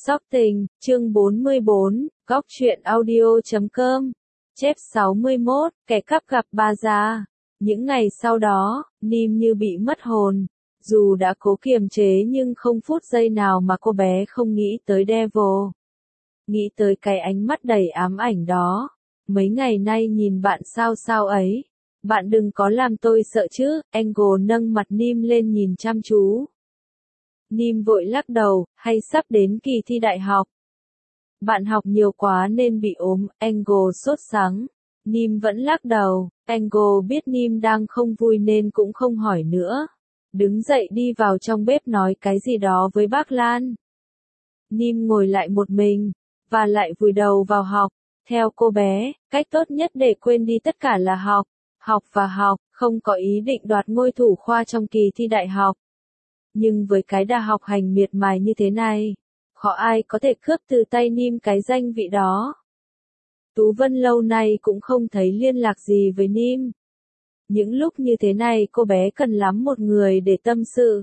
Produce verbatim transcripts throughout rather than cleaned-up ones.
Sóc Tình, chương bốn mươi bốn, góc truyện audio chấm com. Chép sáu mươi mốt, kẻ cắp gặp bà già. Những ngày sau đó, Nim như bị mất hồn. Dù đã cố kiềm chế nhưng không phút giây nào mà cô bé không nghĩ tới Devil. Nghĩ tới cái ánh mắt đầy ám ảnh đó. Mấy ngày nay nhìn bạn sao sao ấy. Bạn đừng có làm tôi sợ chứ, Angle nâng mặt Nim lên nhìn chăm chú. Nim vội lắc đầu, hay sắp đến kỳ thi đại học. Bạn học nhiều quá nên bị ốm, Angle sốt sắng. Nim vẫn lắc đầu, Angle biết Nim đang không vui nên cũng không hỏi nữa. Đứng dậy đi vào trong bếp nói cái gì đó với bác Lan. Nim ngồi lại một mình, và lại vùi đầu vào học. Theo cô bé, cách tốt nhất để quên đi tất cả là học. Học và học, không có ý định đoạt ngôi thủ khoa trong kỳ thi đại học. Nhưng với cái đà học hành miệt mài như thế này, khó ai có thể cướp từ tay Nim cái danh vị đó. Tú Vân lâu nay cũng không thấy liên lạc gì với Nim. Những lúc như thế này cô bé cần lắm một người để tâm sự.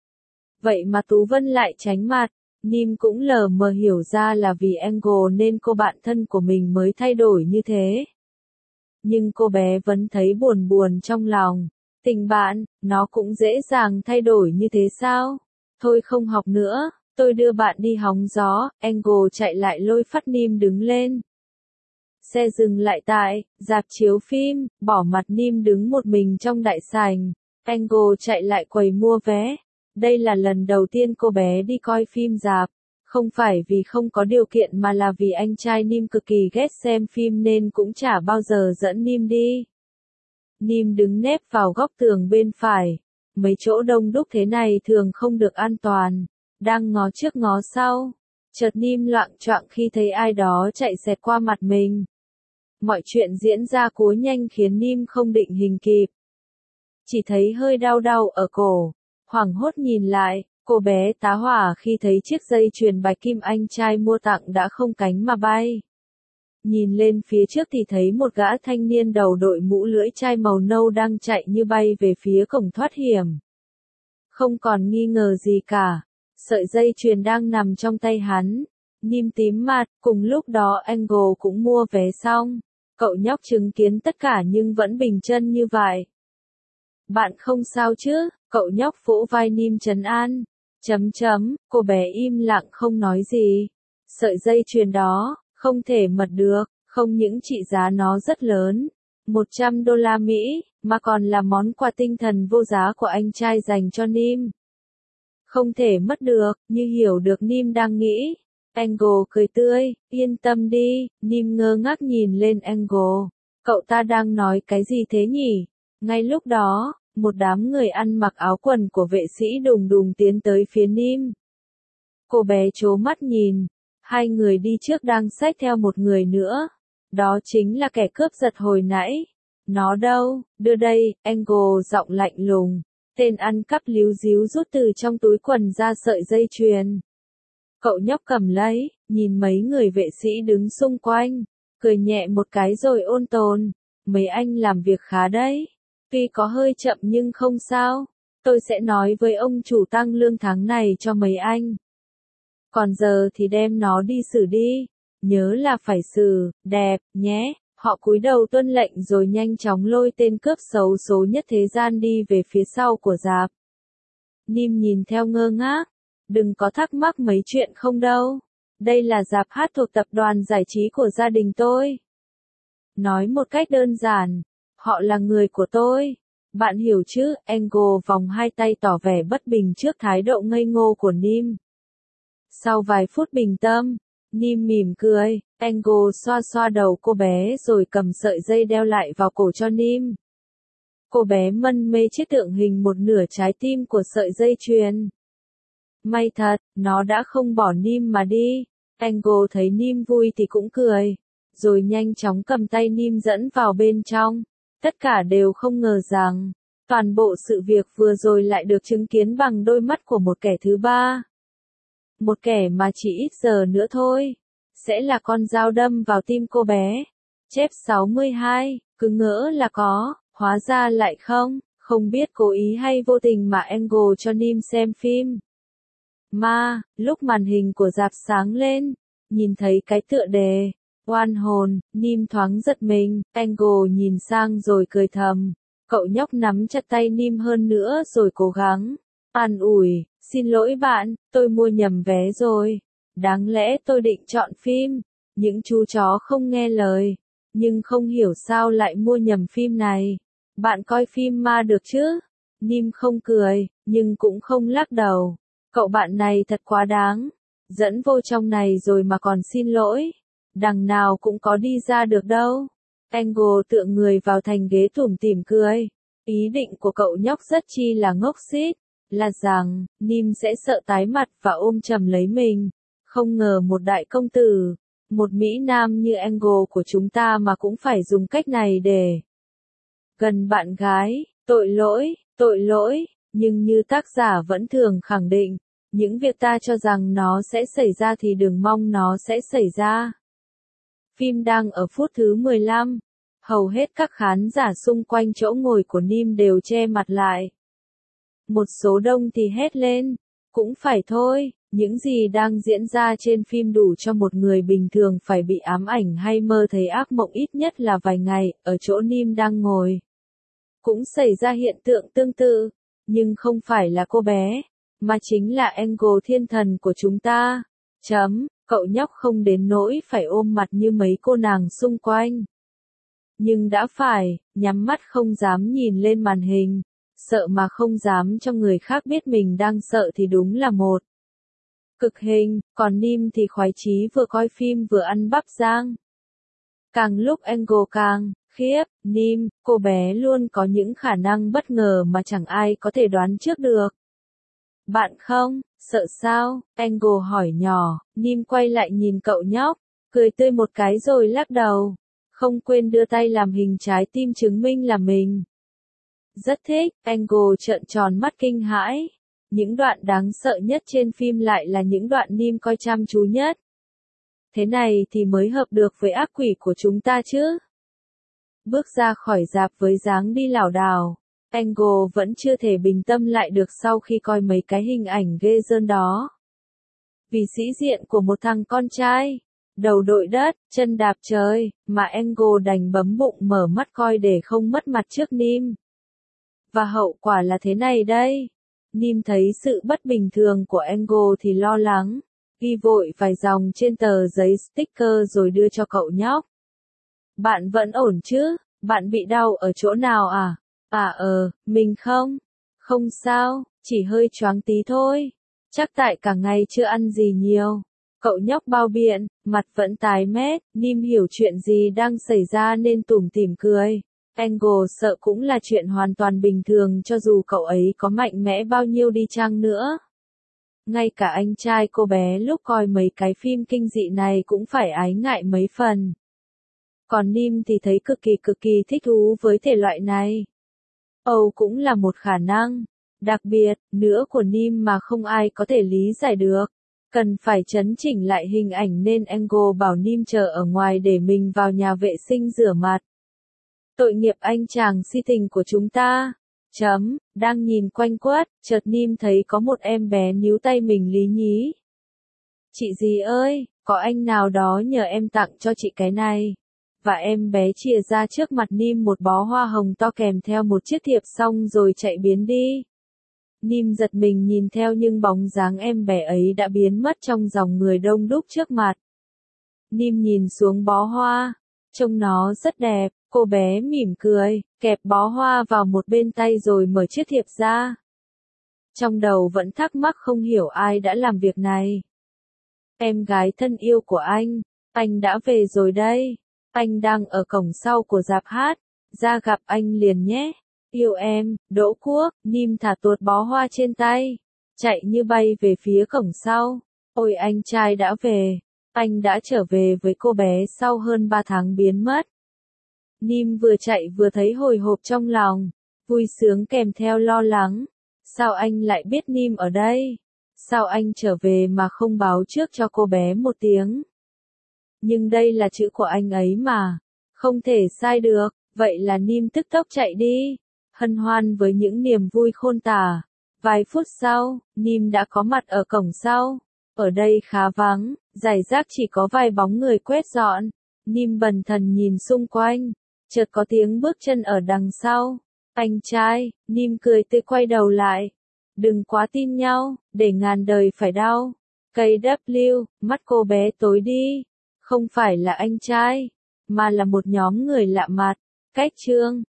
Vậy mà Tú Vân lại tránh mặt, Nim cũng lờ mờ hiểu ra là vì Angle nên cô bạn thân của mình mới thay đổi như thế. Nhưng cô bé vẫn thấy buồn buồn trong lòng. Tình bạn, nó cũng dễ dàng thay đổi như thế sao? Thôi không học nữa, tôi đưa bạn đi hóng gió. Angle chạy lại lôi phát Nim đứng lên. Xe dừng lại tại rạp chiếu phim, bỏ mặt Nim đứng một mình trong đại sảnh. Angle chạy lại quầy mua vé. Đây là lần đầu tiên cô bé đi coi phim rạp. Không phải vì không có điều kiện mà là vì anh trai Nim cực kỳ ghét xem phim nên cũng chả bao giờ dẫn Nim đi. Nim đứng nép vào góc tường bên phải. Mấy chỗ đông đúc thế này thường không được an toàn. Đang ngó trước ngó sau. Chợt Nim loạng choạng khi thấy ai đó chạy xẹt qua mặt mình. Mọi chuyện diễn ra cúa nhanh khiến Nim không định hình kịp. Chỉ thấy hơi đau đau ở cổ. Hoảng hốt nhìn lại, cô bé tá hỏa khi thấy chiếc dây chuyền bạch kim anh trai mua tặng đã không cánh mà bay. Nhìn lên phía trước thì thấy một gã thanh niên đầu đội mũ lưỡi chai màu nâu đang chạy như bay về phía cổng thoát hiểm. Không còn nghi ngờ gì cả, sợi dây chuyền đang nằm trong tay hắn. Nim tím mặt, cùng lúc đó Angle cũng mua vé xong. Cậu nhóc chứng kiến tất cả nhưng vẫn bình chân như vậy. Bạn không sao chứ, cậu nhóc vỗ vai Nim trấn an. Chấm chấm, cô bé im lặng không nói gì. Sợi dây chuyền đó, không thể mật được, không những trị giá nó rất lớn, một trăm đô la Mỹ, mà còn là món quà tinh thần vô giá của anh trai dành cho Nim. Không thể mất được, như hiểu được Nim đang nghĩ. Angle cười tươi, yên tâm đi. Nim ngơ ngác nhìn lên Angle. Cậu ta đang nói cái gì thế nhỉ? Ngay lúc đó, một đám người ăn mặc áo quần của vệ sĩ đùng đùng tiến tới phía Nim. Cô bé trố mắt nhìn. Hai người đi trước đang xách theo một người nữa. Đó chính là kẻ cướp giật hồi nãy. Nó đâu? Đưa đây, Angle giọng lạnh lùng. Tên ăn cắp líu díu rút từ trong túi quần ra sợi dây chuyền. Cậu nhóc cầm lấy, nhìn mấy người vệ sĩ đứng xung quanh. Cười nhẹ một cái rồi ôn tồn. Mấy anh làm việc khá đấy. Tuy có hơi chậm nhưng không sao. Tôi sẽ nói với ông chủ tăng lương tháng này cho mấy anh. Còn giờ thì đem nó đi xử đi. Nhớ là phải xử, đẹp, nhé. Họ cúi đầu tuân lệnh rồi nhanh chóng lôi tên cướp xấu số nhất thế gian đi về phía sau của rạp. Nim nhìn theo ngơ ngác. Đừng có thắc mắc mấy chuyện không đâu. Đây là rạp hát thuộc tập đoàn giải trí của gia đình tôi. Nói một cách đơn giản, họ là người của tôi. Bạn hiểu chứ? Angle vòng hai tay tỏ vẻ bất bình trước thái độ ngây ngô của Nim. Sau vài phút bình tâm, Nim mỉm cười, Angle xoa xoa đầu cô bé rồi cầm sợi dây đeo lại vào cổ cho Nim. Cô bé mân mê chiếc tượng hình một nửa trái tim của sợi dây chuyền. May thật, nó đã không bỏ Nim mà đi. Angle thấy Nim vui thì cũng cười, rồi nhanh chóng cầm tay Nim dẫn vào bên trong. Tất cả đều không ngờ rằng, toàn bộ sự việc vừa rồi lại được chứng kiến bằng đôi mắt của một kẻ thứ ba. Một kẻ mà chỉ ít giờ nữa thôi, sẽ là con dao đâm vào tim cô bé. Chép sáu mươi hai, cứ ngỡ là có, hóa ra lại không, không biết cố ý hay vô tình mà Angle cho Nim xem phim. Ma, lúc màn hình của rạp sáng lên, nhìn thấy cái tựa đề, oan hồn, Nim thoáng giật mình, Angle nhìn sang rồi cười thầm. Cậu nhóc nắm chặt tay Nim hơn nữa rồi cố gắng an ủi, xin lỗi bạn, tôi mua nhầm vé rồi. Đáng lẽ tôi định chọn phim, những chú chó không nghe lời, nhưng không hiểu sao lại mua nhầm phim này. Bạn coi phim ma được chứ? Nim không cười, nhưng cũng không lắc đầu. Cậu bạn này thật quá đáng. Dẫn vô trong này rồi mà còn xin lỗi. Đằng nào cũng có đi ra được đâu. Angle tựa người vào thành ghế tủm tỉm cười. Ý định của cậu nhóc rất chi là ngốc xít. Là rằng, Nim sẽ sợ tái mặt và ôm chầm lấy mình. Không ngờ một đại công tử, một Mỹ Nam như Angle của chúng ta mà cũng phải dùng cách này để gần bạn gái. Tội lỗi, tội lỗi, nhưng như tác giả vẫn thường khẳng định, những việc ta cho rằng nó sẽ xảy ra thì đừng mong nó sẽ xảy ra. Phim đang ở phút thứ mười lăm, hầu hết các khán giả xung quanh chỗ ngồi của Nim đều che mặt lại. Một số đông thì hét lên, cũng phải thôi, những gì đang diễn ra trên phim đủ cho một người bình thường phải bị ám ảnh hay mơ thấy ác mộng ít nhất là vài ngày, ở chỗ Nim đang ngồi. Cũng xảy ra hiện tượng tương tự, nhưng không phải là cô bé, mà chính là Angle thiên thần của chúng ta. Chấm, cậu nhóc không đến nỗi phải ôm mặt như mấy cô nàng xung quanh. Nhưng đã phải, nhắm mắt không dám nhìn lên màn hình, sợ mà không dám cho người khác biết mình đang sợ thì đúng là một cực hình, còn Nim thì khoái chí vừa coi phim vừa ăn bắp rang. Càng lúc Angle càng khiếp, Nim, cô bé luôn có những khả năng bất ngờ mà chẳng ai có thể đoán trước được. Bạn không, sợ sao? Angle hỏi nhỏ, Nim quay lại nhìn cậu nhóc, cười tươi một cái rồi lắc đầu. Không quên đưa tay làm hình trái tim chứng minh là mình rất thích. Angle trợn tròn mắt kinh hãi. Những đoạn đáng sợ nhất trên phim lại là những đoạn Nim coi chăm chú nhất. Thế này thì mới hợp được với ác quỷ của chúng ta chứ. Bước ra khỏi rạp với dáng đi lảo đảo, Angle vẫn chưa thể bình tâm lại được sau khi coi mấy cái hình ảnh ghê rợn đó. Vì sĩ diện của một thằng con trai, đầu đội đất, chân đạp trời, mà Angle đành bấm bụng mở mắt coi để không mất mặt trước Nim. Và hậu quả là thế này đây. Nim thấy sự bất bình thường của Angle thì lo lắng, ghi vội vài dòng trên tờ giấy sticker rồi đưa cho cậu nhóc. Bạn vẫn ổn chứ? Bạn bị đau ở chỗ nào à? À ờ, mình không. Không sao, chỉ hơi choáng tí thôi. Chắc tại cả ngày chưa ăn gì nhiều. Cậu nhóc bao biện, mặt vẫn tái mét, Nim hiểu chuyện gì đang xảy ra nên tủm tỉm cười. Angle sợ cũng là chuyện hoàn toàn bình thường cho dù cậu ấy có mạnh mẽ bao nhiêu đi chăng nữa. Ngay cả anh trai cô bé lúc coi mấy cái phim kinh dị này cũng phải ái ngại mấy phần. Còn Nim thì thấy cực kỳ cực kỳ thích thú với thể loại này. Âu cũng là một khả năng đặc biệt nữa của Nim mà không ai có thể lý giải được. Cần phải chấn chỉnh lại hình ảnh nên Angle bảo Nim chờ ở ngoài để mình vào nhà vệ sinh rửa mặt. Tội nghiệp anh chàng si tình của chúng ta. Chấm, đang nhìn quanh quất, chợt Nim thấy có một em bé níu tay mình lý nhí. Chị gì ơi, có anh nào đó nhờ em tặng cho chị cái này. Và em bé chìa ra trước mặt Nim một bó hoa hồng to kèm theo một chiếc thiệp xong rồi chạy biến đi. Nim giật mình nhìn theo nhưng bóng dáng em bé ấy đã biến mất trong dòng người đông đúc trước mặt. Nim nhìn xuống bó hoa, trông nó rất đẹp, cô bé mỉm cười, kẹp bó hoa vào một bên tay rồi mở chiếc thiệp ra. Trong đầu vẫn thắc mắc không hiểu ai đã làm việc này. Em gái thân yêu của anh, anh đã về rồi đây. Anh đang ở cổng sau của rạp hát, ra gặp anh liền nhé. Yêu em, Đỗ Quốc. Nim thả tuột bó hoa trên tay, chạy như bay về phía cổng sau. Ôi anh trai đã về, anh đã trở về với cô bé sau hơn ba tháng biến mất. Nim vừa chạy vừa thấy hồi hộp trong lòng, vui sướng kèm theo lo lắng. Sao anh lại biết Nim ở đây? Sao anh trở về mà không báo trước cho cô bé một tiếng? Nhưng đây là chữ của anh ấy mà, không thể sai được, vậy là Nim tức tốc chạy đi, hân hoan với những niềm vui khôn tả. Vài phút sau, Nim đã có mặt ở cổng sau. Ở đây khá vắng, rải rác chỉ có vài bóng người quét dọn. Nim bần thần nhìn xung quanh, chợt có tiếng bước chân ở đằng sau. Anh trai, Nim cười tươi quay đầu lại. Đừng quá tin nhau, để ngàn đời phải đau. Cây W, mắt cô bé tối đi. Không phải là anh trai, mà là một nhóm người lạ mặt. Cách chương